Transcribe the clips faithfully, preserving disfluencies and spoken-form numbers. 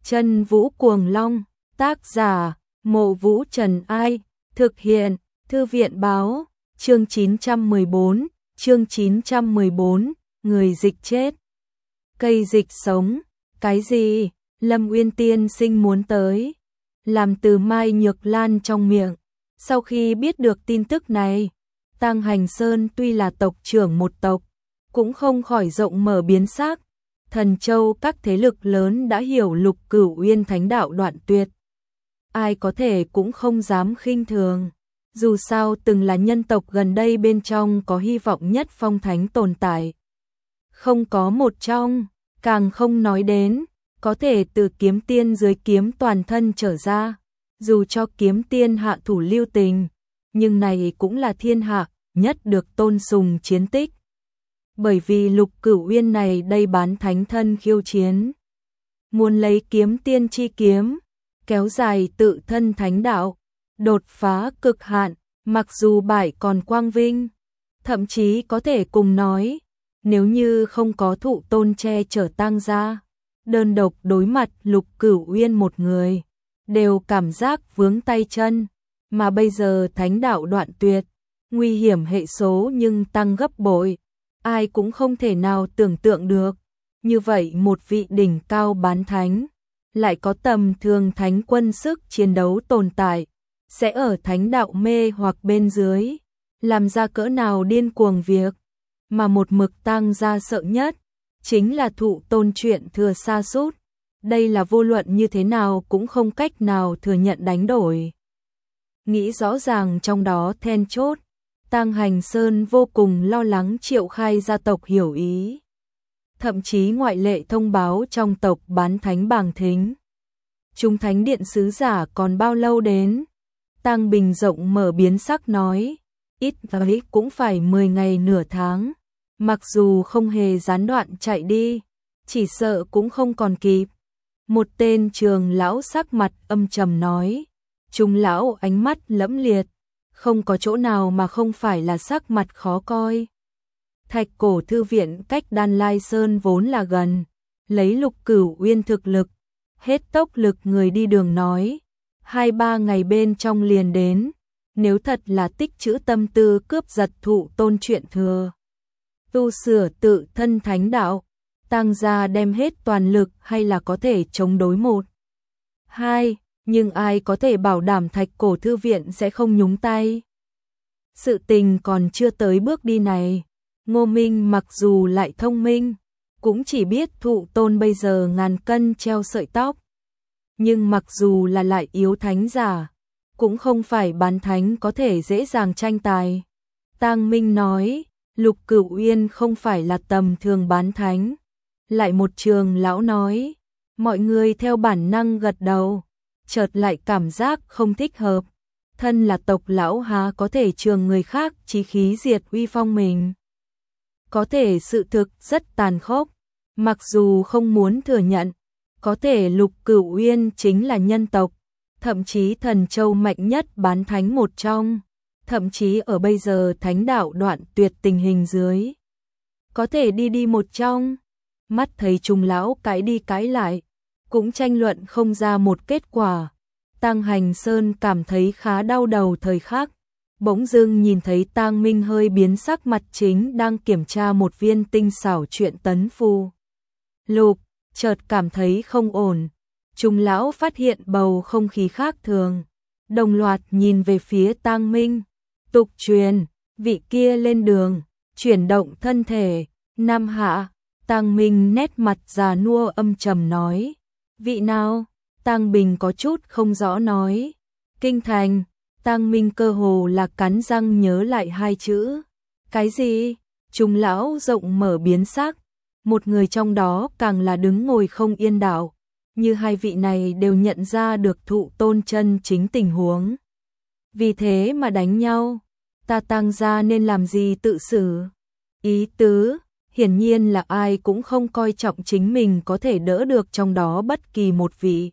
Chân Vũ Cuồng Long, tác giả, Mộ Vũ Trần Ai, thực hiện, Thư viện Báo, chương chín trăm mười bốn, chương chín trăm mười bốn, người dịch chết. Cây dịch sống, cái gì? Lâm Uyên tiên sinh muốn tới. Làm từ Mai Nhược Lan trong miệng. Sau khi biết được tin tức này, Tang Hành Sơn tuy là tộc trưởng một tộc, cũng không khỏi rộng mở biến sắc. Thần Châu các thế lực lớn đã hiểu Lục Cửu Uyên thánh đạo đoạn tuyệt. Ai có thể cũng không dám khinh thường. Dù sao từng là nhân tộc gần đây bên trong có hy vọng nhất phong thánh tồn tại. Không có một trong, càng không nói đến, có thể từ kiếm tiên dưới kiếm toàn thân trở ra. Dù cho kiếm tiên hạ thủ lưu tình, nhưng này cũng là thiên hạ nhất được tôn sùng chiến tích. Bởi vì Lục Cửu Uyên này đây bán thánh thân khiêu chiến, muốn lấy kiếm tiên chi kiếm, kéo dài tự thân thánh đạo, đột phá cực hạn, mặc dù bại còn quang vinh, thậm chí có thể cùng nói, nếu như không có thụ tôn che chở Tang gia, đơn độc đối mặt Lục Cửu Uyên một người, đều cảm giác vướng tay chân, mà bây giờ thánh đạo đoạn tuyệt, nguy hiểm hệ số nhưng tăng gấp bội, ai cũng không thể nào tưởng tượng được, như vậy một vị đỉnh cao bán thánh, lại có tầm thường thánh quân sức chiến đấu tồn tại, sẽ ở thánh đạo mê hoặc bên dưới, làm ra cỡ nào điên cuồng việc, mà một mực Tang gia sợ nhất, chính là thụ tôn chuyện thừa sa sút. Đây là vô luận như thế nào cũng không cách nào thừa nhận đánh đổi. Nghĩ rõ ràng trong đó then chốt, Tang Hành Sơn vô cùng lo lắng Triệu Khai gia tộc hiểu ý. Thậm chí ngoại lệ thông báo trong tộc bán thánh bàng thính. Chúng thánh điện sứ giả còn bao lâu đến? Tang Bình rộng mở biến sắc nói, ít tới cũng phải mười ngày nửa tháng. Mặc dù không hề gián đoạn chạy đi, chỉ sợ cũng không còn kịp. Một tên trường lão sắc mặt âm trầm nói, Trung lão ánh mắt lẫm liệt, không có chỗ nào mà không phải là sắc mặt khó coi. Thạch Cổ thư viện cách Đan Lai Sơn vốn là gần, lấy Lục Cửu Uyên thực lực, hết tốc lực người đi đường nói, hai ba ngày bên trong liền đến, nếu thật là tích trữ tâm tư cướp giật thụ tôn chuyện thừa. Tu sửa tự thân thánh đạo, Tang gia đem hết toàn lực hay là có thể chống đối một. Hai, nhưng ai có thể bảo đảm Thạch Cổ thư viện sẽ không nhúng tay. Sự tình còn chưa tới bước đi này, Ngô Minh mặc dù lại thông minh, cũng chỉ biết thụ tôn bây giờ ngàn cân treo sợi tóc. Nhưng mặc dù là lại yếu thánh giả, cũng không phải bán thánh có thể dễ dàng tranh tài. Tang Minh nói, Lục Cửu Uyên không phải là tầm thường bán thánh. Lại một trường lão nói, mọi người theo bản năng gật đầu, chợt lại cảm giác không thích hợp. Thân là tộc lão há có thể trường người khác chí khí diệt uy phong mình. Có thể sự thực rất tàn khốc, mặc dù không muốn thừa nhận, có thể Lục Cửu Uyên chính là nhân tộc, thậm chí thần châu mạnh nhất bán thánh một trong, thậm chí ở bây giờ thánh đạo đoạn tuyệt tình hình dưới. Có thể đi đi một trong, mắt thấy Trung lão cãi đi cãi lại, cũng tranh luận không ra một kết quả. Tang Hành Sơn cảm thấy khá đau đầu thời khắc, bỗng dưng nhìn thấy Tang Minh hơi biến sắc mặt chính đang kiểm tra một viên tinh xảo truyện tấn phù. Lục, chợt cảm thấy không ổn, Trung lão phát hiện bầu không khí khác thường, đồng loạt nhìn về phía Tang Minh, tục truyền, vị kia lên đường, chuyển động thân thể, Nam hạ. Tang Minh nét mặt già nua âm trầm nói, vị nào? Tang Bình có chút không rõ nói, Kinh Thành. Tang Minh cơ hồ là cắn răng nhớ lại hai chữ. Cái gì? Trung lão rộng mở biến sắc, một người trong đó càng là đứng ngồi không yên đạo, như hai vị này đều nhận ra được thụ tôn chân chính tình huống. Vì thế mà đánh nhau, ta Tang gia nên làm gì tự xử? Ý tứ, hiển nhiên là ai cũng không coi trọng chính mình có thể đỡ được trong đó bất kỳ một vị.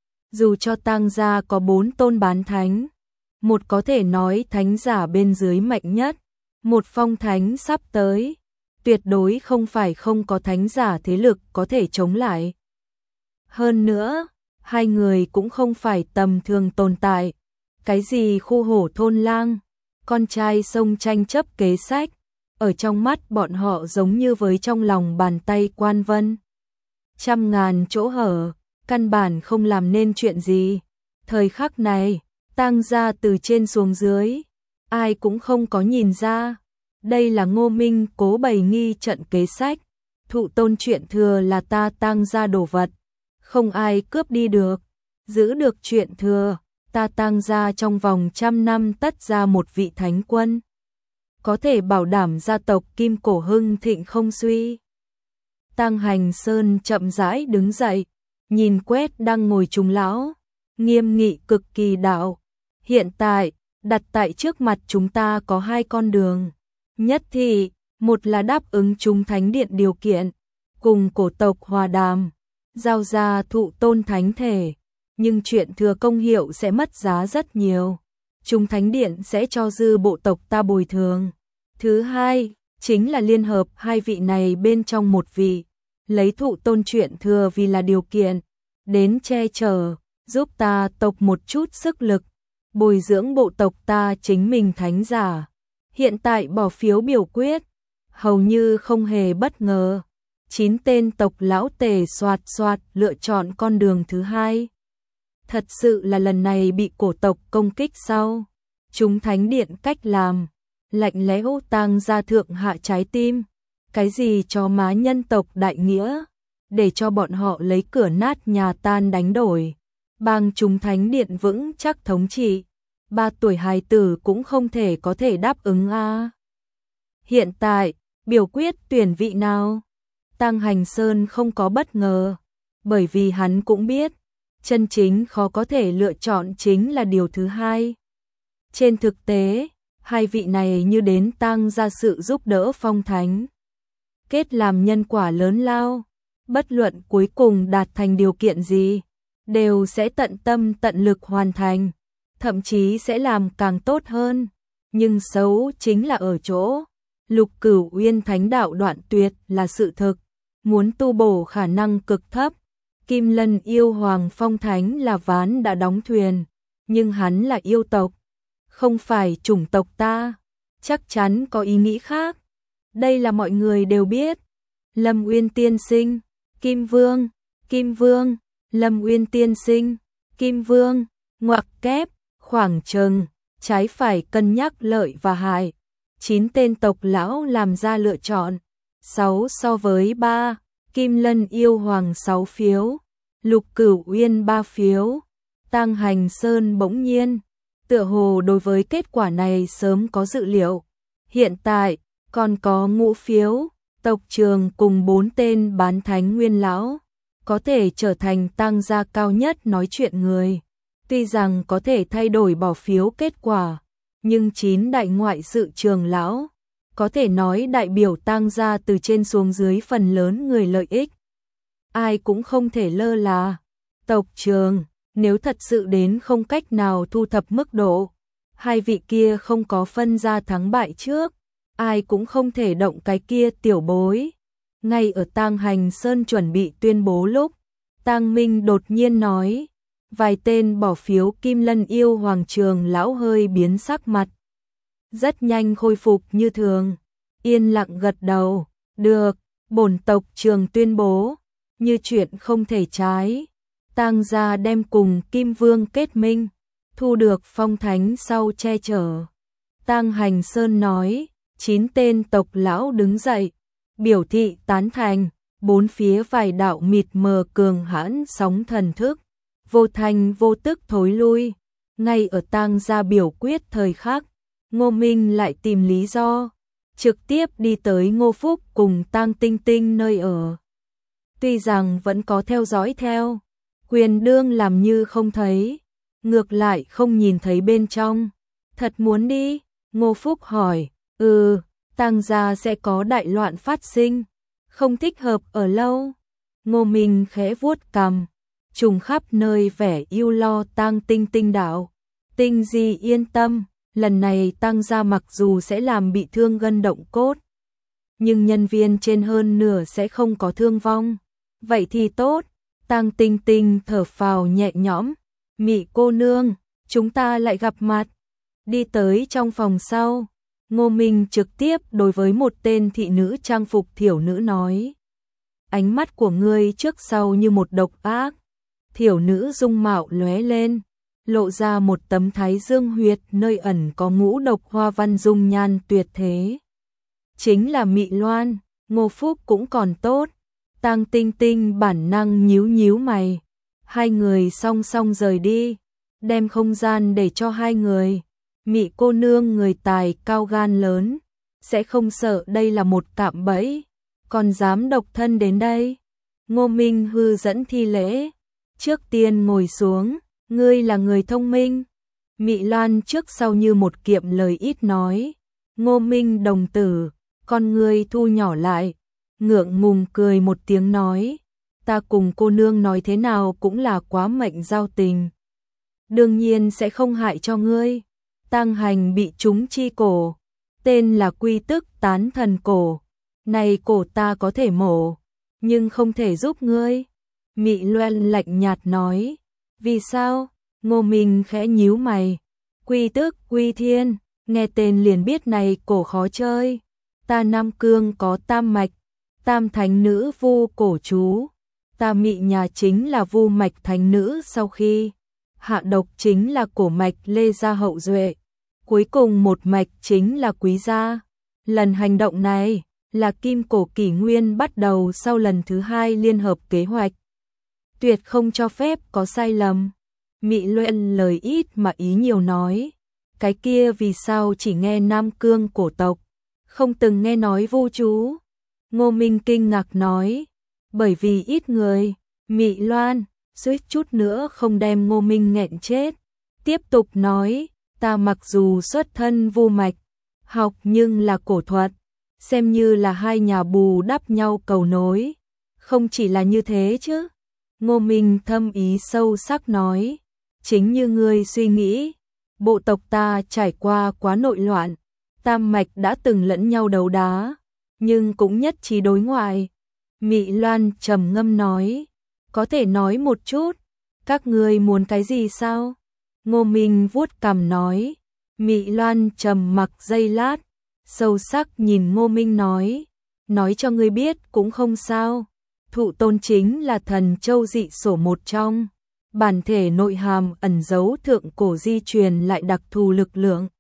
Dù cho Tang gia có bốn tôn bán thánh, một có thể nói thánh giả bên dưới mạnh nhất, một phong thánh sắp tới, tuyệt đối không phải không có thánh giả thế lực có thể chống lại. Hơn nữa, hai người cũng không phải tầm thường tồn tại. Cái gì khu hổ thôn lang, con trai sông tranh chấp kế sách, ở trong mắt bọn họ giống như với trong lòng bàn tay Quan Vân. Trăm ngàn chỗ hở, căn bản không làm nên chuyện gì. Thời khắc này, Tang gia từ trên xuống dưới, ai cũng không có nhìn ra. Đây là Ngô Minh cố bày nghi trận kế sách, thụ tôn chuyện thừa là ta Tang gia đồ vật, không ai cướp đi được, giữ được chuyện thừa, ta Tang gia trong vòng trăm năm tất ra một vị thánh quân, có thể bảo đảm gia tộc Kim Cổ hưng thịnh không suy. Tang Hành Sơn chậm rãi đứng dậy, nhìn quét đang ngồi trùng lão, nghiêm nghị cực kỳ đạo. Hiện tại, đặt tại trước mặt chúng ta có hai con đường. Nhất thì, một là đáp ứng chúng thánh điện điều kiện, cùng cổ tộc hòa đàm, giao ra thụ tôn thánh thể, nhưng chuyện thừa công hiệu sẽ mất giá rất nhiều. Chúng thánh điện sẽ cho dư bộ tộc ta bồi thường. Thứ hai, chính là liên hợp hai vị này bên trong một vị, lấy thụ tôn chuyện thừa vì là điều kiện, đến che chở, giúp ta tộc một chút sức lực, bồi dưỡng bộ tộc ta chính mình thánh giả. Hiện tại bỏ phiếu biểu quyết, hầu như không hề bất ngờ. Chín tên tộc lão tề soạt soạt lựa chọn con đường thứ hai. Thật sự là lần này bị cổ tộc công kích sau. Chúng thánh điện cách làm, lạnh lẽo Tang gia thượng hạ trái tim. Cái gì cho má nhân tộc đại nghĩa, để cho bọn họ lấy cửa nát nhà tan đánh đổi. Bang chúng thánh điện vững chắc thống trị. Ba tuổi hài tử cũng không thể có thể đáp ứng a. Hiện tại, biểu quyết tuyển vị nào? Tang Hành Sơn không có bất ngờ, bởi vì hắn cũng biết, chân chính khó có thể lựa chọn chính là điều thứ hai. Trên thực tế, hai vị này như đến Tang gia sự giúp đỡ phong thánh. Kết làm nhân quả lớn lao, bất luận cuối cùng đạt thành điều kiện gì, đều sẽ tận tâm tận lực hoàn thành, thậm chí sẽ làm càng tốt hơn. Nhưng xấu chính là ở chỗ, Lục Cửu Uyên thánh đạo đoạn tuyệt là sự thực, muốn tu bổ khả năng cực thấp. Kim Lân yêu hoàng phong thánh là ván đã đóng thuyền, nhưng hắn là yêu tộc, không phải chủng tộc ta, chắc chắn có ý nghĩ khác. Đây là mọi người đều biết. Lâm Uyên tiên sinh, Kim Vương, Kim Vương, Lâm Uyên tiên sinh, Kim Vương, ngoặc kép, khoảng trừng, trái phải cân nhắc lợi và hại. Chín tên tộc lão làm ra lựa chọn, sáu so với ba, Kim Lân yêu hoàng sáu phiếu, Lục Cửu Uyên ba phiếu. Tang Hành Sơn bỗng nhiên, tựa hồ đối với kết quả này sớm có dự liệu. Hiện tại, còn có ngũ phiếu, tộc trường cùng bốn tên bán thánh nguyên lão, có thể trở thành Tang gia cao nhất nói chuyện người. Tuy rằng có thể thay đổi bỏ phiếu kết quả, nhưng chín đại ngoại sự trường lão, có thể nói đại biểu Tang gia từ trên xuống dưới phần lớn người lợi ích. Ai cũng không thể lơ là. Tộc trường, nếu thật sự đến không cách nào thu thập mức độ, hai vị kia không có phân ra thắng bại trước, ai cũng không thể động cái kia tiểu bối. Ngay ở Tang Hành Sơn chuẩn bị tuyên bố lúc, Tang Minh đột nhiên nói, vài tên bỏ phiếu Kim Lân yêu hoàng trường lão hơi biến sắc mặt. Rất nhanh khôi phục như thường, yên lặng gật đầu, được, bổn tộc trường tuyên bố, như chuyện không thể trái. Tang gia đem cùng Kim Vương kết minh, thu được phong thánh sau che chở. Tang Hành Sơn nói, chín tên tộc lão đứng dậy, biểu thị tán thành, bốn phía vài đạo mịt mờ cường hãn sóng thần thức, vô thành vô tức thối lui. Ngay ở Tang gia biểu quyết thời khắc, Ngô Minh lại tìm lý do, trực tiếp đi tới Ngô Phúc cùng Tang Tinh Tinh nơi ở. Tuy rằng vẫn có theo dõi theo, Quyền đương làm như không thấy, ngược lại không nhìn thấy bên trong. Thật muốn đi? Ngô Phúc hỏi. Ừ, Tang gia sẽ có đại loạn phát sinh, không thích hợp ở lâu. Ngô Minh khẽ vuốt cằm, trùng khắp nơi vẻ yêu lo Tang Tinh Tinh đạo. Tinh Di yên tâm, lần này Tang gia mặc dù sẽ làm bị thương gân động cốt, nhưng nhân viên trên hơn nửa sẽ không có thương vong. Vậy thì tốt, Tang Tinh Tinh thở phào nhẹ nhõm, Mị cô nương, chúng ta lại gặp mặt. Đi tới trong phòng sau, Ngô Minh trực tiếp đối với một tên thị nữ trang phục thiểu nữ nói. Ánh mắt của ngươi trước sau như một độc ác. Thiểu nữ dung mạo lóe lên, lộ ra một tấm thái dương huyệt nơi ẩn có ngũ độc hoa văn dung nhan tuyệt thế. Chính là Mị Loan. Ngô Phúc cũng còn tốt. Tang Tinh Tinh bản năng nhíu nhíu mày. Hai người song song rời đi, đem không gian để cho hai người. Mị cô nương người tài cao gan lớn, sẽ không sợ đây là một cạm bẫy, còn dám độc thân đến đây. Ngô Minh hư dẫn thi lễ, trước tiên ngồi xuống, ngươi là người thông minh. Mị Loan trước sau như một kiệm lời ít nói. Ngô Minh đồng tử, con ngươi thu nhỏ lại, ngượng ngùng cười một tiếng nói, ta cùng cô nương nói thế nào cũng là quá mệnh giao tình. Đương nhiên sẽ không hại cho ngươi. Tang Hành bị trúng chi cổ, tên là Quy Tức Tán Thần Cổ. Này cổ ta có thể mổ, nhưng không thể giúp ngươi. Mị Loan lạnh nhạt nói. Vì sao? Ngô Minh khẽ nhíu mày. Quy Tức, Quy Thiên, nghe tên liền biết này cổ khó chơi. Ta Nam Cương có tam mạch, tam thánh nữ vu cổ chú. Ta Mị nhà chính là vu mạch thánh nữ, sau khi hạ độc chính là cổ mạch Lê gia hậu duệ. Cuối cùng một mạch chính là Quý gia. Lần hành động này là Kim Cổ Kỷ Nguyên bắt đầu sau lần thứ hai liên hợp kế hoạch. Tuyệt không cho phép có sai lầm. Mị Loan lời ít mà ý nhiều nói. Cái kia vì sao chỉ nghe Nam Cương cổ tộc, không từng nghe nói vu chú? Ngô Minh kinh ngạc nói. Bởi vì ít người. Mị Loan suýt chút nữa không đem Ngô Minh nghẹn chết. Tiếp tục nói, ta mặc dù xuất thân vu mạch, học nhưng là cổ thuật, xem như là hai nhà bù đắp nhau cầu nối. Không chỉ là như thế chứ. Ngô Minh thâm ý sâu sắc nói, chính như ngươi suy nghĩ, bộ tộc ta trải qua quá nội loạn, tam mạch đã từng lẫn nhau đấu đá, nhưng cũng nhất trí đối ngoại. Mị Loan trầm ngâm nói, có thể nói một chút, các ngươi muốn cái gì sao? Ngô Minh vuốt cằm nói. Mị Loan trầm mặc giây lát, sâu sắc nhìn Ngô Minh nói, nói cho ngươi biết cũng không sao. Thụ tôn chính là thần châu dị sổ một trong, bản thể nội hàm ẩn giấu thượng cổ di truyền lại đặc thù lực lượng.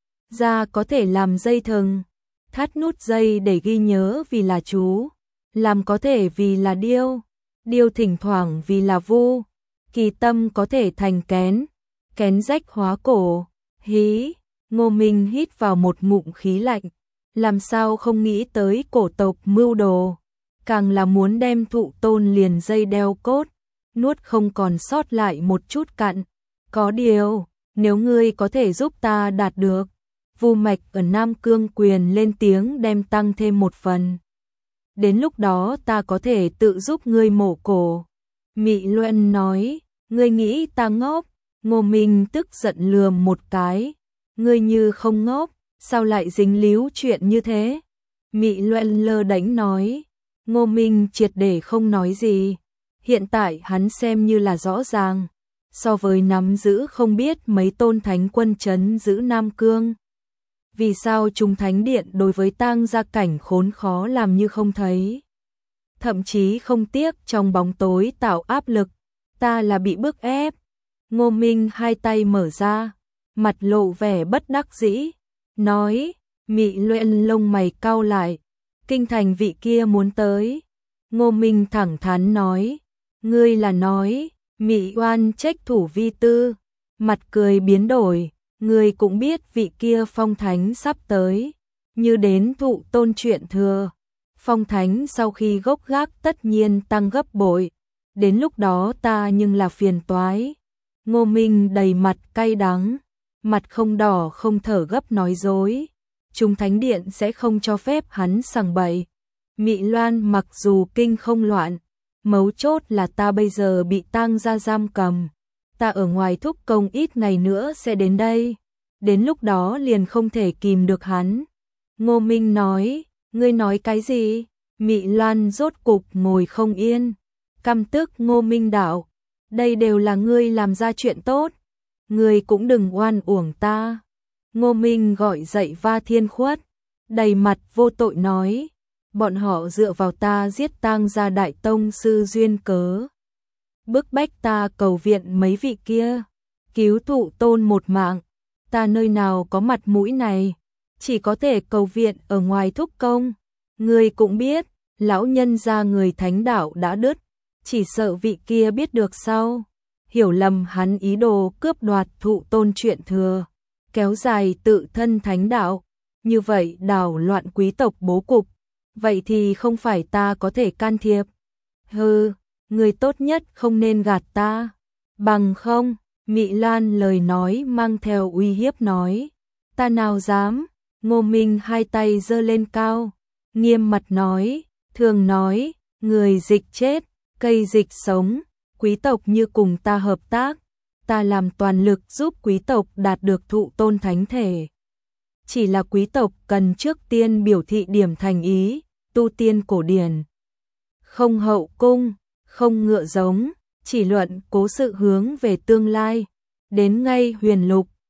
Da có thể làm dây thừng, thắt nút dây để ghi nhớ vì là chú, làm có thể vì là điêu, điêu thỉnh thoảng vì là vu, kỳ tâm có thể thành kén, kén rách hóa cổ. Hí, Ngô Minh hít vào một ngụm khí lạnh, làm sao không nghĩ tới cổ tộc mưu đồ, càng là muốn đem thụ tôn liền dây đeo cốt, nuốt không còn sót lại một chút cặn. Có điều, nếu ngươi có thể giúp ta đạt được vu mạch ở Nam Cương quyền lên tiếng đem tăng thêm một phần, đến lúc đó ta có thể tự giúp ngươi mổ cổ. Mị Loan nói, ngươi nghĩ ta ngốc? Ngô Minh tức giận lườm một cái, ngươi như không ngốc, sao lại dính líu chuyện như thế? Mị Loan lơ đánh nói. Ngô Minh triệt để không nói gì. Hiện tại hắn xem như là rõ ràng, so với nắm giữ không biết mấy tôn thánh quân trấn giữ Nam Cương. Vì sao Trung Thánh Điện đối với tang gia cảnh khốn khó làm như không thấy? Thậm chí không tiếc trong bóng tối tạo áp lực, ta là bị bức ép. Ngô Minh hai tay mở ra, mặt lộ vẻ bất đắc dĩ, nói. Mị Loan lông mày cau lại, kinh thành vị kia muốn tới. Ngô Minh thẳng thắn nói, ngươi là nói, Mị Oan trách thủ vi tư. Mặt cười biến đổi, ngươi cũng biết vị kia phong thánh sắp tới, như đến thụ tôn chuyện thừa. Phong thánh sau khi gốc gác tất nhiên tăng gấp bội, đến lúc đó ta nhưng là phiền toái. Ngô Minh đầy mặt cay đắng, mặt không đỏ không thở gấp nói dối. Trung Thánh Điện sẽ không cho phép hắn sằng bậy. Mị Loan mặc dù kinh không loạn, mấu chốt là ta bây giờ bị tang gia giam cầm. Ta ở ngoài thúc công ít ngày nữa sẽ đến đây, đến lúc đó liền không thể kìm được hắn. Ngô Minh nói, ngươi nói cái gì? Mị Loan rốt cục ngồi không yên, Căm tức Ngô Minh Đạo, đây đều là ngươi làm ra chuyện tốt, ngươi cũng đừng oan uổng ta. Ngô Minh gọi dậy Va Thiên Khuất, đầy mặt vô tội nói, bọn họ dựa vào ta giết Tang gia đại tông sư duyên cớ, bức bách ta cầu viện mấy vị kia, cứu thụ tôn một mạng, ta nơi nào có mặt mũi này, chỉ có thể cầu viện ở ngoài thúc công. Ngươi cũng biết, lão nhân gia người thánh đạo đã đứt, chỉ sợ vị kia biết được sau, hiểu lầm hắn ý đồ cướp đoạt thụ tôn chuyện thừa, kéo dài tự thân thánh đạo, như vậy đảo loạn quý tộc bố cục, vậy thì không phải ta có thể can thiệp. Hừ, người tốt nhất không nên gạt ta, bằng không, Mị Lan lời nói mang theo uy hiếp nói, ta nào dám. Ngô Minh hai tay giơ lên cao, nghiêm mặt nói, thường nói, người dịch chết, cây dịch sống, quý tộc như cùng ta hợp tác, ta làm toàn lực giúp quý tộc đạt được thụ tôn thánh thể. Chỉ là quý tộc cần trước tiên biểu thị điểm thành ý, tu tiên cổ điển. Không hậu cung, không ngựa giống, chỉ luận cố sự hướng về tương lai. Đến ngay huyền lục,